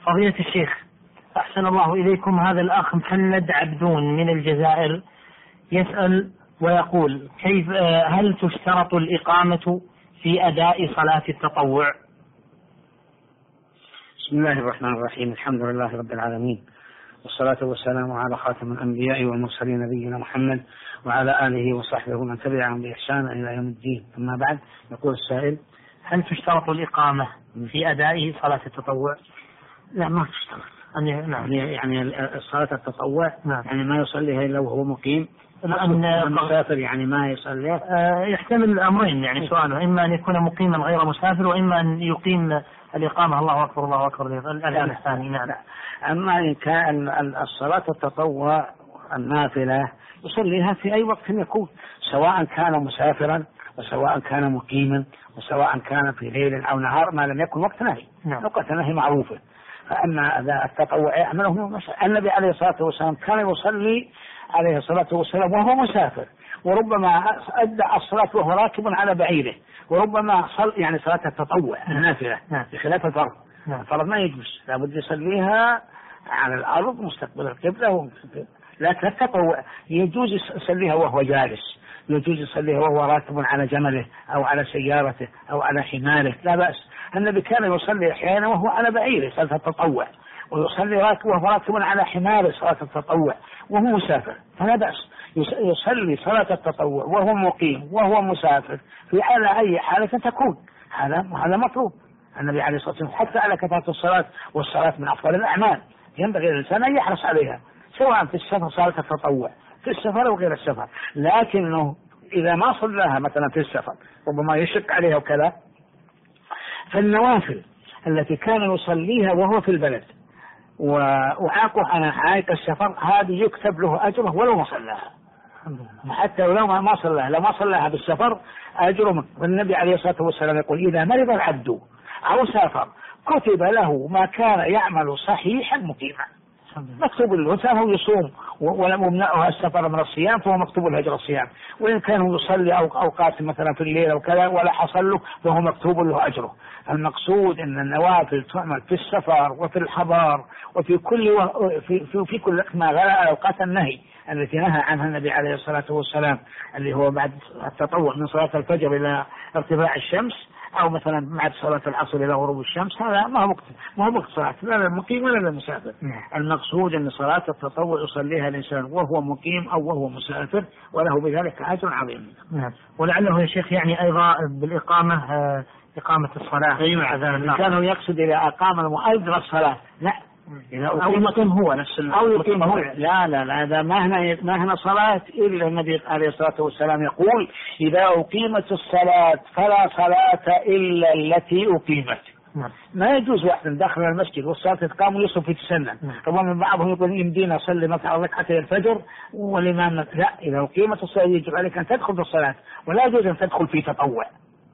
فضيلة الشيخ، أحسن الله إليكم. هذا الأخ محمد عبدون من الجزائر يسأل ويقول: هل تشترط الإقامة في أداء صلاة التطوع؟ بسم الله الرحمن الرحيم. الحمد لله رب العالمين، والصلاة والسلام على خاتم الأنبياء والمرسلين نبينا محمد وعلى آله وصحبه ومن تبعهم بإحسان إلى يوم الدين. أما بعد، يقول السائل: هل تشترط الإقامة في أداء صلاة التطوع؟ لا، ما تشترط. يعني صلاة التطوع يعني ما يصليها إلا وهو مقيم، مسافر يعني ما يصليها. يحتمل الأمرين، يعني سؤاله إما أن يكون مقيما غير مسافر، وإما أن يقيم الإقامة الله أكبر الله أكبر الأذان الثاني. نعم. أما إن كان الصلاة التطوع النافلة يصليها في أي وقت يكون، سواء كان مسافرا وسواء كان مقيما وسواء كان في ليل أو نهار، ما لم يكن وقت نهي. وقت نهي معروفة. فأما التطوع يعمله النبي عليه الصلاة والسلام كان يصلي عليه الصلاة والسلام وهو مسافر، وربما أدى الصلاة وهو راكب على بعيره، وربما يعني صلاة التطوع النافلة بخلاف الفرض. الفرض ما يجوز، لابد يصليها على الأرض مستقبل القبلة. لكن التطوع يجوز يصليها وهو جالس، يجوز يصليها وهو راكب على جمله أو على سيارته أو على حماره، لا بأس. النبي كان يصلي أحيانا وهو على بعيره صلاة التطوع، ويصلي وهو راكب على حماره صلاة التطوع وهو مسافر، فلا بأس. يصلي صلاة التطوع وهو مقيم وهو مسافر في على أي حالة تكون. هذا مطلوب. النبي عليه الصلاة والسلام حتى على كثرة الصلاة، والصلاة من أفضل الأعمال، ينبغي الإنسان أن يحرص عليها، سواء في السفر صلاة التطوع في السفر وغير السفر. لكنه إذا ما صلاها مثلا في السفر ربما يشق عليها وكذا، فالنوافل التي كان يصليها وهو في البلد وعاقه عن عائق السفر، هذه يكتب له أجره ولو ما صلاها، حتى لو ما صلاها، لو ما صلاها بالسفر أجره. والنبي عليه الصلاة والسلام يقول: إذا مرض العبد أو سافر كتب له ما كان يعمل صحيحا مقيما. مكتوب له سافر يصوم ولم يمنعه السفر من الصيام فهو مكتوب له أجر الصيام، وإن كان يصلي أوقات مثلا في الليل أو كذا ولا حصل له فهو مكتوب له أجره. المقصود أن النوافل تعمل في السفر وفي الحضار وفي في كل ما غير أوقات النهي التي نهى عنها النبي عليه الصلاة والسلام، اللي هو بعد التطوع من صلاة الفجر إلى ارتفاع الشمس، أو مثلا بعد صلاة العصر إلى غروب الشمس. هذا ما هو وقت صلاة لا للمقيم ولا للمسافر. المقصود أن صلاة التطوع يصليها الإنسان وهو مقيم أو وهو مسافر، وله بذلك أجر عظيم. ولعله يا شيخ يعني أيضا بالإقامة إقامة الصلاة. كانوا يقصد إلى أقام المؤذن الصلاة، لا، أو يقيم هو نفس أو يقيم هو. لا هذا ما هنا صلاة إلا النبي عليه الصلاة والسلام يقول: إذا أقيمت الصلاة فلا صلاة إلا التي أقيمت. ما يجوز واحد داخل المسجد والصلاة تقام ويصف في تسنن. طبعا من بعضهم يقول: يمدينا أصلي مثلا ركعتي الفجر والإمام لا، إذا أقيمت الصلاة يجب عليك أن تدخل في الصلاة، ولا يجوز أن تدخل في تطوع.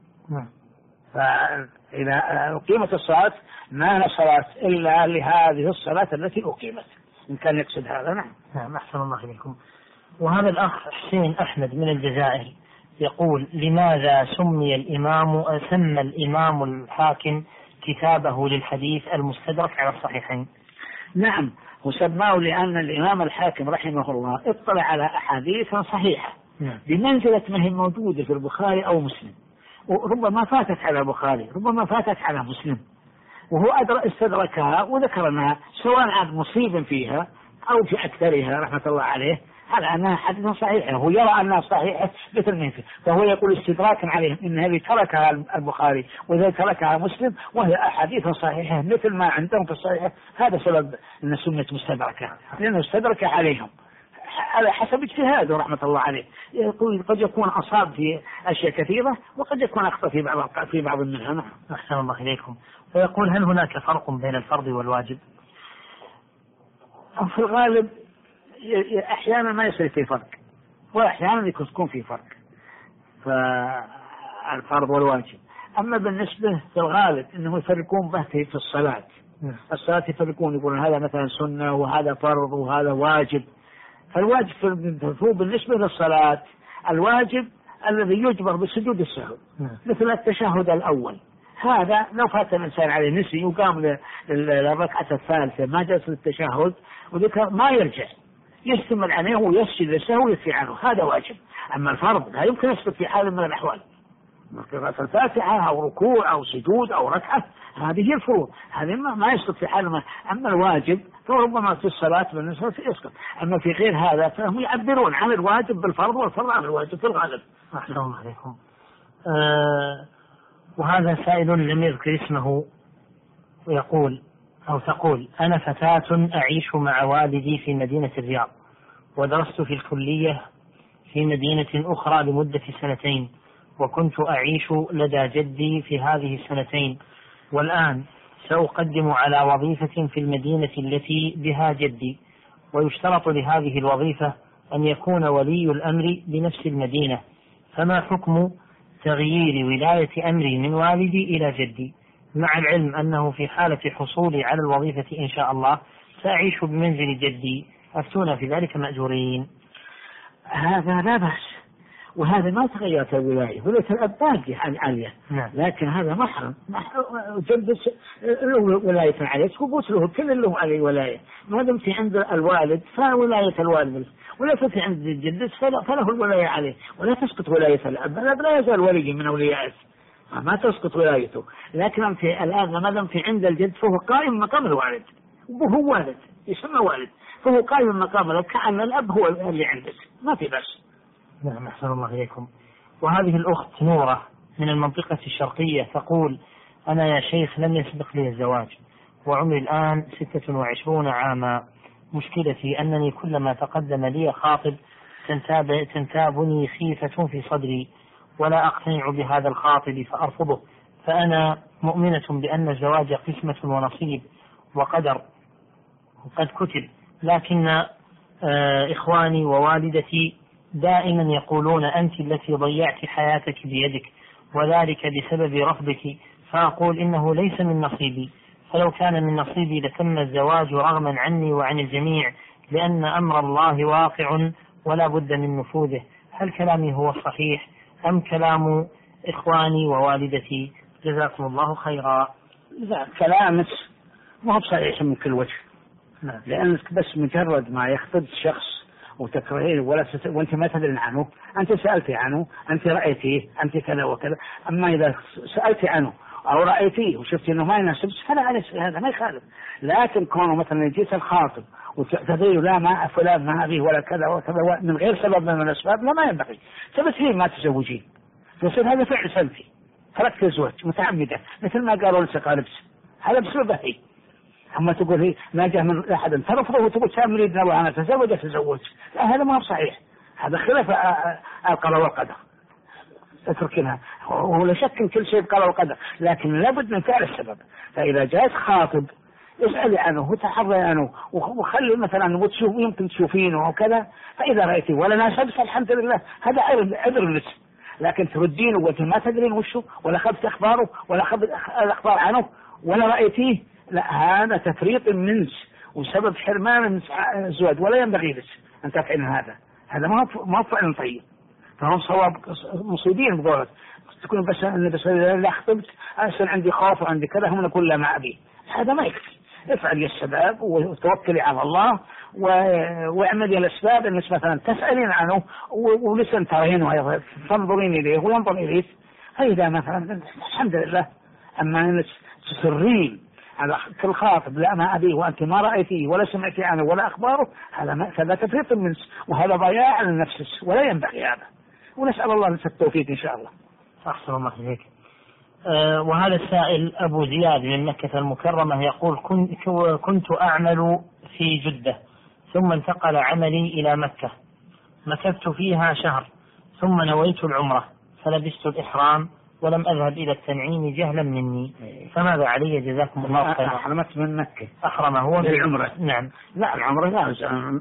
فإذا أقيمت الصلاة ما هي صلاة إلا لهذه الصلاة التي أقيمت، إن كان يقصد هذا. نعم. أحسن الله إليكم. وهذا الأخ حسين أحمد من الجزائر يقول: لماذا سمي الإمام الحاكم كتابه للحديث المستدرك على الصحيحين؟ نعم، وسماه لأن الإمام الحاكم رحمه الله اطلع على أحاديث صحيحة بمنزلة ما هي موجودة في البخاري أو مسلم، وربما فاتت على البخاري ربما فاتت على مسلم، وهو استدركها وذكرناها، سواء عن مصيب فيها أو في أكثرها رحمة الله عليه، على أنها حديث صحيحة، هو يرى أنها صحيحة مثل ما فيه، فهو يقول استدراكا عليهم إن هذه تركها البخاري وإذا تركها مسلم وهي أحاديث صحيحة مثل ما عندهم في الصحيحة. هذا سبب أن سميت مستدركة، لأنه استدرك عليهم على حسب اجتهاده رحمة الله عليه. يقول قد يكون أصاب في أشياء كثيرة وقد يكون أخطأ في بعض منها. أحسن الله إليكم. ويقول: هل هناك فرق بين الفرض والواجب؟ في الغالب أحيانا ما يصير في فرق، وأحيانا يكون في فرق فالفرض والواجب. أما بالنسبة في الغالب أنه يفرقون به في الصلاة. الصلاة يفرقون، يقولون هذا مثلا سنة وهذا فرض وهذا واجب. فالواجب هو بالنسبة للصلاة الواجب الذي يجبر بسجود السهو، مثل التشهد الأول هذا لو فات الإنسان عليه نسي وقام للركعة الثالثة ما جلس للتشهد وذكر ما يرجع، يستمر عليه ويسجد للسهو ويسي عنه، هذا واجب. أما الفرض لا يمكن يسقط في حال من الأحوال، قراءة الفاتحة أو ركوع أو سجود أو ركعة، هذه هي الفروض، هذه ما يسقط في حال ما. أما الواجب فربما في الصلاة بالنسبة يسقط، أما في غير هذا فهم يعبرون عن الواجب بالفرض والفرض عن الواجب في الغالب. أحسن الله عليكم. وهذا سائل لم يذكر اسمه ويقول أو تقول: أنا فتاة أعيش مع والدي في مدينة الرياض، ودرست في الكلية في مدينة أخرى لمدة 2 وكنت أعيش لدى جدي في هذه 2 والآن سأقدم على وظيفة في المدينة التي بها جدي، ويشترط لهذه الوظيفة أن يكون ولي الأمر بنفس المدينة، فما حكم تغيير ولاية أمري من والدي إلى جدي، مع العلم أنه في حالة حصولي على الوظيفة إن شاء الله سأعيش بمنزل جدي، أفتونا في ذلك مأجورين. هذا لا بأس، وهذا ما تغيرت الولاية، ولاية الأب باقية عالية، لكن هذا محرم جد له ولاية عليه، ثبوت له كل له عليه ولاية، ما دمت عند الوالد فولاية الوالد، ولا في عند الجد فله الولاية عليه، ولا تسقط ولاية الأب. الأب لا يزال ولي من أوليائه، ما تسقط ولايته، لكن أنت الآن ما دمت عند الجد فهو قائم مقام الوالد، وهو والد يسمى والد، فهو قائم مقام الأب كأن الأب هو اللي عندك، ما في بس. نعم، أحسن الله إليكم. وهذه الأخت نورة من المنطقة الشرقية تقول: أنا يا شيخ لم يسبق لي الزواج، وعمري الآن 26 عاما، مشكلتي أنني كلما تقدم لي خاطب تنتابني خيفة في صدري، ولا أقتنع بهذا الخاطب فأرفضه، فأنا مؤمنة بأن الزواج قسمة ونصيب وقدر وقد كتب، لكن إخواني ووالدتي دائما يقولون أنت التي ضيعت حياتك بيدك، وذلك بسبب رفضك، فأقول إنه ليس من نصيبي، فلو كان من نصيبي لتم الزواج رغما عني وعن الجميع، لأن أمر الله واقع ولا بد من نفوذه. هل كلامي هو الصحيح أم كلام إخواني ووالدتي؟ جزاكم الله خيرا. لا، كلامك ما هو صحيح من كل وجه، لأنك بس مجرد ما يخطب شخص وتكرهيه وانت ما تدري عنه، انت سألتي عنه، انت رأيتيه، انت كذا وكذا، اما اذا سألتي عنه او رأيتيه وشفتي انه ما يناسب فلا عليه، هذا ما يخالف. لكن كونه مثلا جيت الخاطب وتقول لا ما فلان ما ابيه ولا كذا وكذا من غير سبب من الاسباب، لا ما ينبغي. تبتين ما تزوجين، يصير هذا فعل سلبي، تركت الزواج متعمدة، مثل ما قالوا لسه قالبس، هذا بسببه هي. أما تقول هي ما جاء من أحد ترفضه وتقول كان مريدنا وأنا تزوج، لا هذا ما هو صحيح، هذا خلاف القضاء والقدر. اتركنها، ولا شك إن كل شيء بقضاء والقدر، لكن لابد من فعل السبب. فإذا جاءت خاطب اسألي عنه وتحري عنه وخلي مثلا وتشوف يمكن تشوفينه وكذا، فإذا رأيتي ولا ناسب فالحمد لله، هذا عذر لك. لكن تردينه وانت ما تدرين وشه ولا أخذت أخباره ولا أخذت الأخبار عنه ولا رأيتيه، لا هذا تفريط منك وسبب حرمان من الزواج، ولا ينبغي لك أن تفعل هذا ما فعل طيب. فهم صواب مصيبين بقولك تكون بس لا خطبت أصلا عندي خوف وعندي كذا، هم نقول لا ما أبي، هذا ما يكفي. افعل السباب وتوكلي على الله واعملي الأسباب، انك مثلا تسألين عنه ولسن ترينه تنظرين إليه وينظر إليك، فإذا مثلا الحمد لله. أما أنك تصرين على كل خاطب لا ما أبيه وأنت ما رأيتيه ولا سمعتي عنه ولا أخباره، هذا تفريط منك وهذا ضياع لنفسك ولا ينبغي هذا، ونسأل الله لك التوفيق إن شاء الله. أحسن الله إليك. وهذا السائل أبو زياد من مكة المكرمة يقول: كنت أعمل في جدة ثم انتقل عملي إلى مكة، مكثت فيها شهر ثم نويت العمرة فلبست الإحرام ولم أذهب إلى التنعيم جهلا مني، فماذا علي جزاكم الله خيرا؟ أحرمت من مكة، أحرم هو بالعمرة. نعم. لا العمرة لا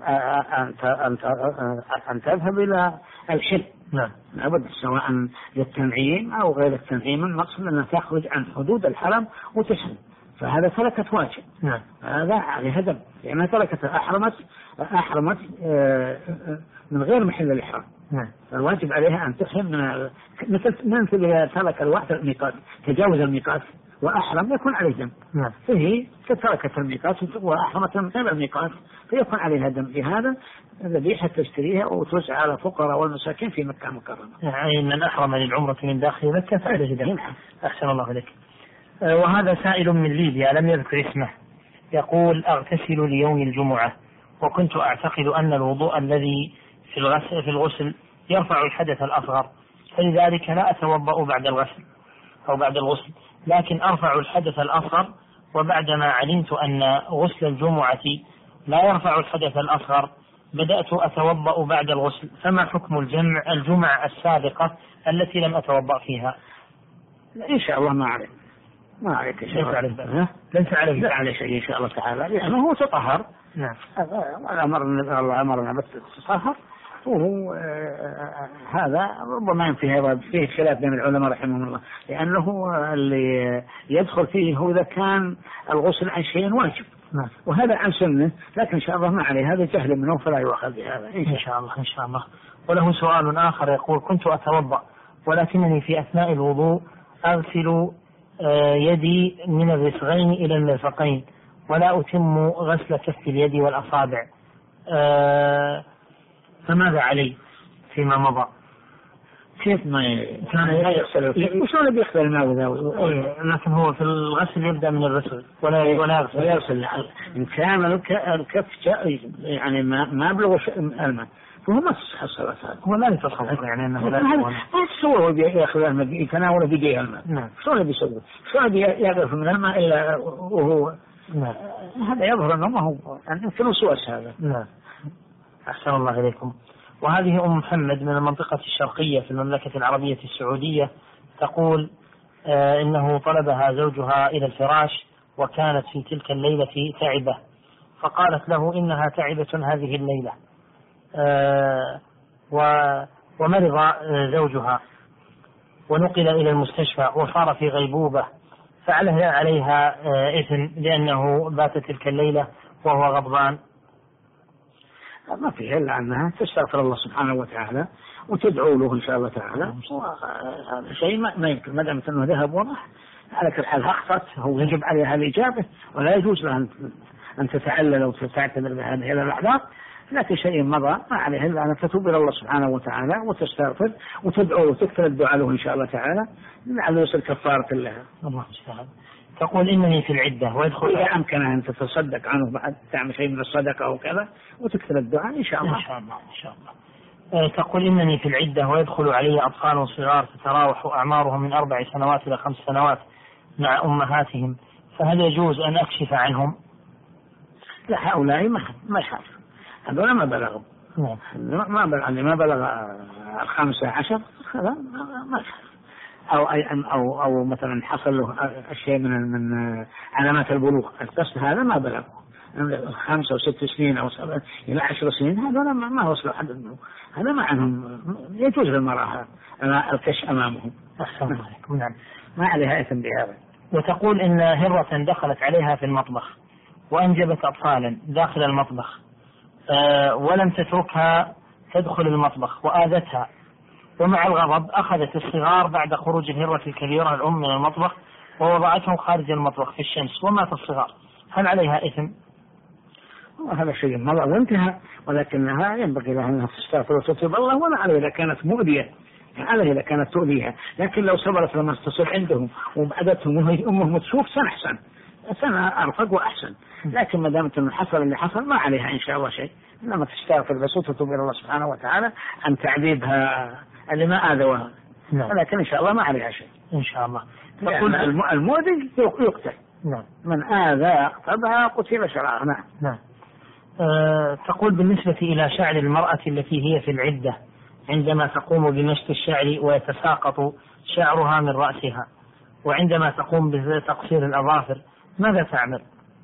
أن تذهب إلى الحل، نعم لابد سواء للتنعيم أو غير التنعيم، المقصود أن تخرج عن حدود الحرم وتحرم، فهذا تركت واجب. نعم. هذا عليها دم لأنها تركت أحرمت من غير محل الإحرام. نعم. فالواجب عليها أن تحرم مثل إذا ترك الواحد الميقات، تجاوز الميقات وأحرم يكون عليه دم. نعم. فهي تركت الميقات وأحرمت من غير الميقات فيكون عليها دم. لهذا ذبيحة تشتريها وتوزع على فقراء والمساكين في مكة المكرمة. يعني من أحرم للعمرة من داخل مكة فعليه دم. أحسن الله إليك. وهذا سائل من ليبيا لم يذكر اسمه، يقول: أغتسل ليوم الجمعة وكنت أعتقد أن الوضوء الذي في الغسل يرفع الحدث الأصغر، فلذلك لا أتوضأ بعد الغسل أو بعد الغسل، لكن أرفع الحدث الأصغر، وبعدما علمت أن غسل الجمعة لا يرفع الحدث الأصغر بدأت أتوضأ بعد الغسل، فما حكم الجمعة السابقة التي لم أتوضأ فيها؟ إن شاء الله ما عليك ليس عليه شيء إن شاء الله تعالى، لأنه هو تطهر. نعم. الله أمرنا بس تطهر، وهو هذا ربما فيه خلاف بين العلماء رحمهم الله، لأنه اللي يدخل فيه هو إذا كان الغسل عن شيء واجب. نعم. وهذا عن سنة، لكن إن شاء الله ما عليه، هذا جهل منه فلا يؤخذ بهذا إن شاء الله. وله سؤال آخر يقول: كنت أتوضأ ولكنني في أثناء الوضوء أغسل يدي من الرسغين إلى المرفقين ولا أتم غسل كف اليد والأصابع، فماذا علي فيما مضى؟ كيف ما كان يغسل؟ وشلون بيغسل الماء ذا؟ لكن هو في الغسل يبدأ من الرسل ولا يغسل. إن كان الكف يعني ما بلغ الماء فهو ما تصح الصلاة. هو لا يتصور يعني أنه لا يتصور يأخذ الماء يتناول بيديه الماء. نعم. شلون بيسوي؟ شلون بيغرف من الماء إلا وهو؟ نعم. هذا يظهر أنه ما هو يمكن وسواس هذا. نعم. أحسن الله إليكم. وهذه أم محمد من المنطقة الشرقية في المملكة العربية السعودية تقول إنه طلبها زوجها إلى الفراش وكانت في تلك الليلة تعبة، فقالت له إنها تعبة هذه الليلة، ومرض زوجها ونقل إلى المستشفى وصار في غيبوبة، عليها إثم لأنه بات تلك الليلة وهو غضبان. ما فيه إلا أنها تستغفر الله سبحانه وتعالى وتدعو له إن شاء الله تعالى. هذا شيء ما يمكن ما دام أنه ذهب وراح على كل حال أخطأت، هو يجب عليها الإجابة ولا يجوز لها أن تتعلل أو تعتذر بهذه الأعذار، لكن شيء مضى ما عليه إلا أن تتوب إلى الله سبحانه وتعالى وتستغفر وتدعو وتكثر الدعاء له إن شاء الله تعالى لعله يصل كفارة لها. الله يستعان. تقول إنني في العدة ويدخل إذا أمكنها أن تتصدق عنه بعد تعمل شيء من الصدقة أو كذا وتكثر الدعاء إن شاء الله. تقول إنني في العدة ويدخل علي أطفال صغار تتراوح أعمارهم من 4 سنوات إلى 5 سنوات مع أمهاتهم، فهل يجوز أن أكشف عنهم؟ لا، هؤلاء ما يخاف، هذول ما بلغوا. ما بلغ 15 هذا ما يخاف، أو مثلا حصل له الشيء من علامات البلوغ، القصد هذا ما بلغ 5 أو 6 سنين أو 7 إلى 10 سنين، هذول ما وصلوا حد البلوغ، هذا ما عنهم يجوز للمرأة الكشف أمامهم. نعم. ما عليها إثم بهذا. وتقول إن هرة دخلت عليها في المطبخ وأنجبت أطفالا داخل المطبخ، ولم تتركها تدخل المطبخ وآذتها، ومع الغضب أخذت الصغار بعد خروج الهرة الكبيرة الأم من المطبخ ووضعتهم خارج المطبخ في الشمس ومات الصغار، هل عليها إثم؟ هذا شيء مضى وانتهى، ولكنها ينبغي لها أنها تستغفر وتتوب الله، ولا عليها إذا كانت مؤذية، عليها إذا كانت تؤذيها، لكن لو صبرت لما تصل عندهم وبعدتهم وهي أمهم تشوف سنة أرفق وأحسن، لكن ما دامت أنه حصل اللي حصل ما عليها إن شاء الله شيء، إنما تستغفر بس وتتوب إلى الله سبحانه وتعالى عن تعذيبها اللي ما آذوها. نعم. ولكن إن شاء الله ما عليها شيء إن شاء الله. تقول المؤذي يقتل. نعم. من آذى قبها قتل شرعا. نعم. تقول بالنسبة إلى شعر المرأة التي هي في العدة عندما تقوم بمشط الشعر ويتساقط شعرها من رأسها، وعندما تقوم بتقصير الأظافر ماذا تعمل؟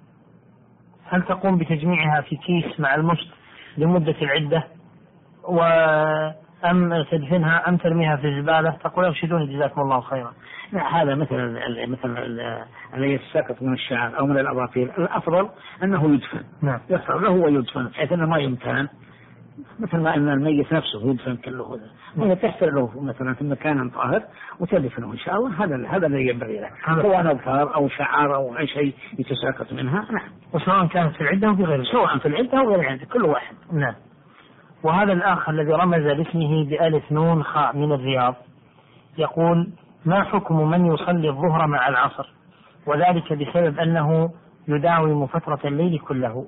هل تقوم بتجميعها في كيس مع المشط لمدة العدة أم تدفنها أم ترميها في الزبالة؟ تقول أرشدوني جزاكم الله خيرا. لا، هذا مثل الذي يتساقط من الشعر أو من الأباطيل، الأفضل أنه يدفن. نعم. يحفر له ويدفن بحيث أنه ما يمتهن، مثل ما أن الميت نفسه يدفن كله هذا، وهي تحفر له مثلا في مكان طاهر وتدفنه إن شاء الله. هذا الذي ينبغي له، سواء أبخار أو شعر أو أي شيء يتساقط منها. نعم. وسواء كانت في العدة أو في غير العدة. سواء في العدة أو غير العدة، كل واحد. نعم. وهذا الآخر الذي رمز باسمه بألف نون خاء من الرياض يقول: ما حكم من يصلي الظهر مع العصر وذلك بسبب أنه يداوم فترة الليل كله؟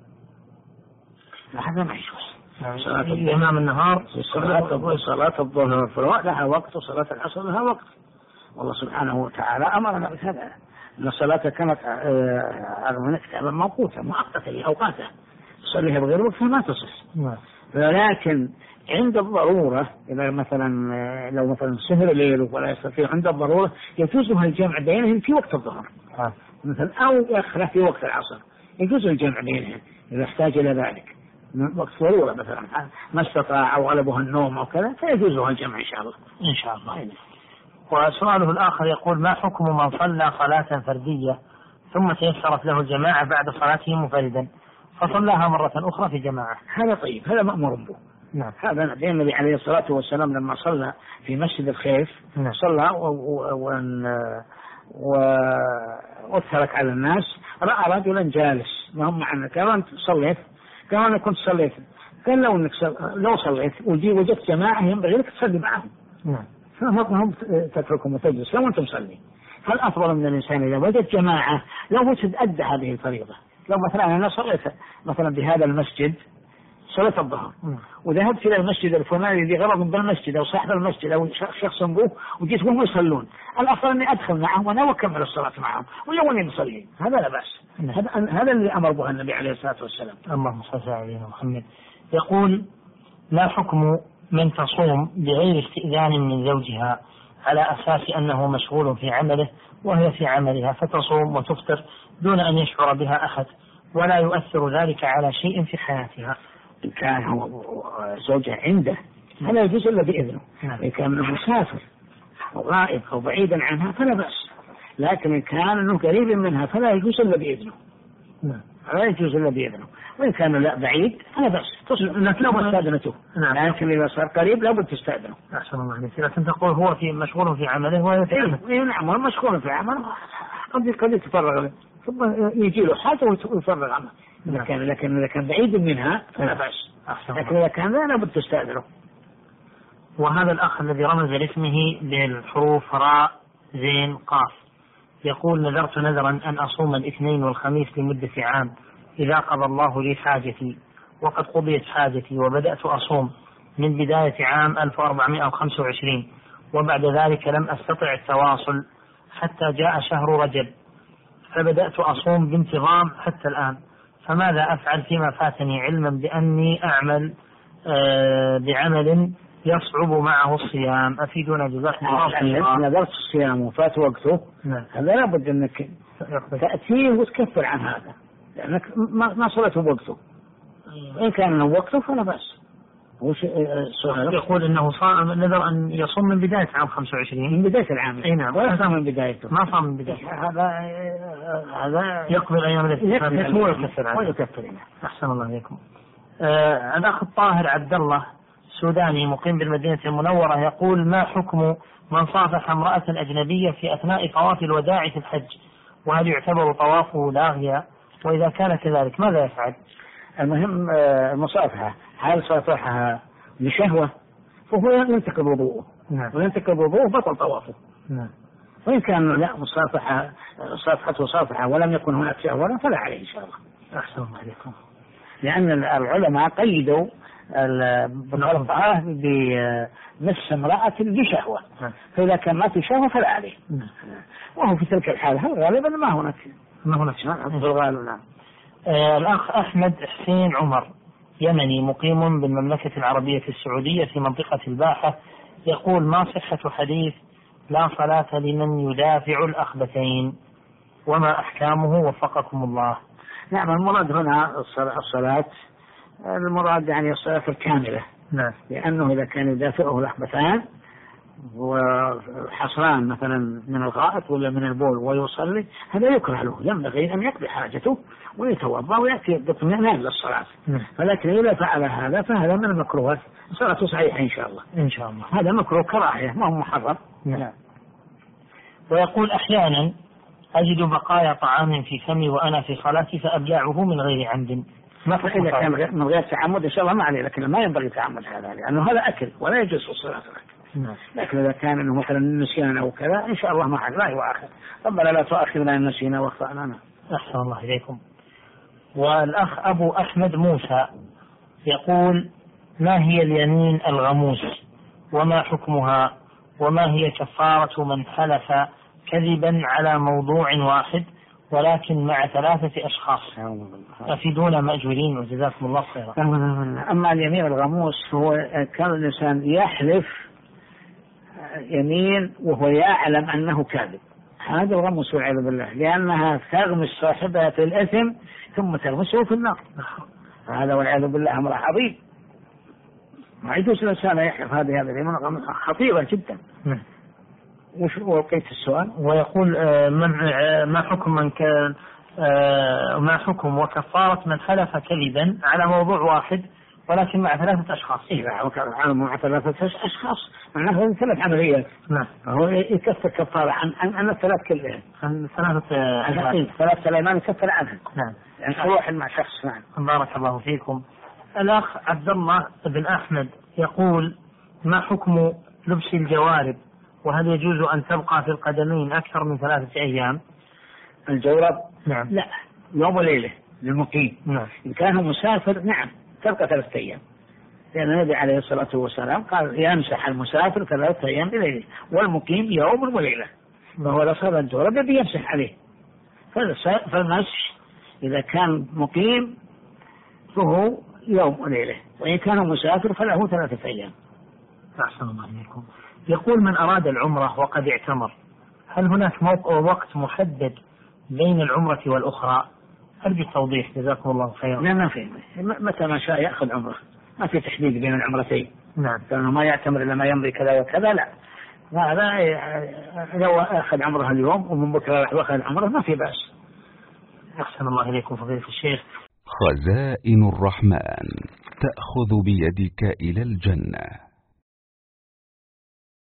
هذا ما يجوز. إمام النهار صلاة الظهر لها وقت وصلاة العصر لها وقت، والله سبحانه وتعالى أمرنا بهذا، أن الصلاة كانت على كتابا موقوتا مؤقتا لأوقاتها، تصليها بغير وقتها ما تصح. ولكن عند الضرورة، إذا مثلا لو مثلا سهر الليل ولا يستطيع عند الضرورة يجوزها الجمع بينهم في وقت الظهر مثلا، أو يأخره في وقت العصر، يجوز الجمع بينهم إذا احتاج إلى ذلك وقت ضرورة، مثلا ما استطاع أو غلبه النوم أو كذا فيجوزها الجمع إن شاء الله. إن شاء الله. وسؤاله الآخر يقول: ما حكم من صلى صلاة فردية ثم تيسرت له الجماعة بعد صلاته منفردا فصلاها مرة أخرى في جماعة؟ هذا طيب، هذا مأمور به. نعم. هذا النبي عليه الصلاة والسلام لما صلى في مسجد الخيف صلى وترك على الناس، رأى رجلا جالس وهم معنا، كمان صليت، كمان كنت صليت، قال لو صليت وجدت جماعة ينبغي لك تصلي معهم. نعم. فهم تتركهم وتجلس لو أنت مصلي. هل أفضل من الإنسان إذا وجد جماعة لو وجد أدى هذه الفريضة؟ لو مثلا أنا صليت مثلا بهذا المسجد صلاة الظهر وذهبت إلى المسجد الفلاني الذي غرض بالمسجد أو صاحب المسجد أو شخص به وجيت وهم يصلون، الأفضل أني أدخل معهم وأنا وأكمل الصلاة معهم ولو أني مصلي، هذا لا بأس. هذا اللي أمر به النبي عليه الصلاة والسلام. اللهم صل على محمد. يقول: ما حكم من تصوم بغير استئذان من زوجها على أساس أنه مشغول في عمله وهي في عملها، فتصوم وتفطر دون أن يشعر بها أحد ولا يؤثر ذلك على شيء في حياتها؟ إن كان هو زوجها عنده فلا يجوز إلا بإذنه. إن كان منه مسافر أو غائب أو بعيدا عنها فلا بأس، لكن إن كان أنه قريب منها فلا يجوز إلا بإذنه. لا يجوز إلا بإذنه. وإن كان لا بعيد فلا بأس، لو استأذنته. لكن إذا صار قريب لابد تستأذنه. أحسن الله عليك. لكن تقول هو مشغول في عمله وهي في عمله. نعم، هو مشغول في عمله، قد يتفرغ له ثم يجي له حاجة ويفرغ عنه. لكن إذا كان بعيد منها فلا بأس، لكن إذا كان لا لابد تستأذنه. وهذا الأخ الذي رمز لاسمه بالحروف راء زين قاف يقول: نذرت نذرا أن أصوم الاثنين والخميس لمدة عام إذا قضى الله لي حاجتي، وقد قضيت حاجتي وبدأت أصوم من بداية عام 1425 وبعد ذلك لم أستطع التواصل حتى جاء شهر رجب فبدأت أصوم بانتظام حتى الآن، فماذا أفعل فيما فاتني علما بأني أعمل بعمل يصعب معه الصيام؟ أفيدنا جزاكم الله. نذرت الصيام وفات وقته، هذا لابد أنك تأتيه وتكفر عن هذا لأنك ما صلته بوقته. إن كان وقته فلا بأس. يقول إنه صام نذر أن يصوم من بداية عام 25 من بداية العام. أي نعم. ولا صام من بدايته، ما صام من بدايته. هذا يقبل أيام الاستثناء ويكفر. أحسن الله عليكم. الأخ الطاهر عبد الله سوداني مقيم بالمدينة المنورة يقول: ما حكم من صافح امرأة أجنبية في أثناء طواف الوداع في الحج، وهل يعتبر طوافه لاغيا؟ وإذا كان كذلك ماذا يفعل؟ المهم المصافحة، هل صافحها لشهوة فهو ينتقض وضوءه، وينتقض وضوءه بطل طوافه. وإن كان لا صافحته صافحة ولم يكن هناك شهوة فلا عليه إن شاء الله. أحسن الله عليكم. لأن العلماء قيدوا بالمرأة بمس امرأة بشهوة، فإذا كان ما في شهوة فلا عليه. وهو في تلك الحالة غالبا ما هناك شهوة. نعم. الأخ أحمد حسين عمر يمني مقيم بالمملكة العربية السعودية في منطقة الباحة يقول: ما صحة حديث لا صلاة لمن يدافع الأخبثين وما أحكامه وفقكم الله؟ نعم، المراد هنا الصلاة، المراد يعني الصلاة الكاملة. نعم. لأنه إذا كان يدافعه الأخبثان وحصران مثلا من الغائط ولا من البول ويصلي، هذا يكره له، ينبغي أن يقضي حاجته ويتوضأ ويأتي باطمئنان للصلاة. ولكن إذا فعل هذا فهذا من المكروهات، صلاته صحيحة إن شاء الله. إن شاء الله. هذا مكروه كراهية ما هو محرم. نعم. ويقول أحيانا أجد بقايا طعام في فمي وأنا في صلاتي فأبلعه من غير عمد. ما إذا كان من غير تعمد إن شاء الله ما عليه، لكن ما ينبغي تعمد هذا لأنه هذا أكل ولا يجوز الصلاة. لكن إذا كان إنه مثلا نسيان أو كذا إن شاء الله ما لا يؤاخذ. ربنا لا تؤاخذنا إن نسينا واخطأنا. أحسن الله إليكم. والأخ أبو أحمد موسى يقول: ما هي اليمين الغموس وما حكمها وما هي كفارة من حلف كذبا على موضوع واحد ولكن مع 3 أشخاص؟ أفيدونا مأجورين وجزاكم الله خيرا. أما اليمين الغموس هو كان الإنسان يحلف يمين وهو يعلم أنه كاذب، هذا الغموس والعياذ بالله، لأنها تغمس صاحبها في الإثم ثم تغمسه في النار، هذا والعياذ بالله أمر عظيم. ما يجوز الإنسان يحلف هذه اليمين خطيرة جدا. وش وقيت السؤال؟ ويقول ما حكم من كان ما حكم وكفارة من حلف كذبا على موضوع واحد ولكن مع 3 أشخاص؟ إذا مع 3 أشخاص معناه 3 عمليات. نعم. هو يكفر كفارة عن الثلاث كلها. 3 سليمان يكفر عنها. نعم. يعني كل واحد مع شخص. نعم. بارك الله فيكم. الأخ عبد الله بن أحمد يقول: ما حكم لبس الجوارب وهل يجوز أن تبقى في القدمين أكثر من 3 أيام؟ الجورب؟ نعم. لا، يوم وليلة للمقيم. نعم. إن كان مسافر نعم تبقى 3 أيام، لأن النبي عليه الصلاة والسلام قال: يمسح المسافر 3 أيام بليلة والمقيم يوم وليلة، وهو لصاب الجورب الذي يمسح عليه. فالمسح إذا كان مقيم فهو يوم وليلة، وإن كان مسافر فله 3 أيام. أحسن الله إليكم. يقول: من أراد العمرة وقد اعتمر هل هناك وقت محدد بين العمرة والأخرى؟ أرجو التوضيح جزاكم الله خيرا. لا، ما في، متى ما شاء يأخذ عمرة، ما في تحديد بين العمرتين. نعم. لأنه ما يعتمر إلا ما يمضي كذا وكذا، لا، لو أخذ عمره اليوم ومن بكرة راح أخذ عمره ما في بأس. أحسن الله إليكم فضيلة الشيخ. خزائن الرحمن تأخذ بيدك إلى الجنة.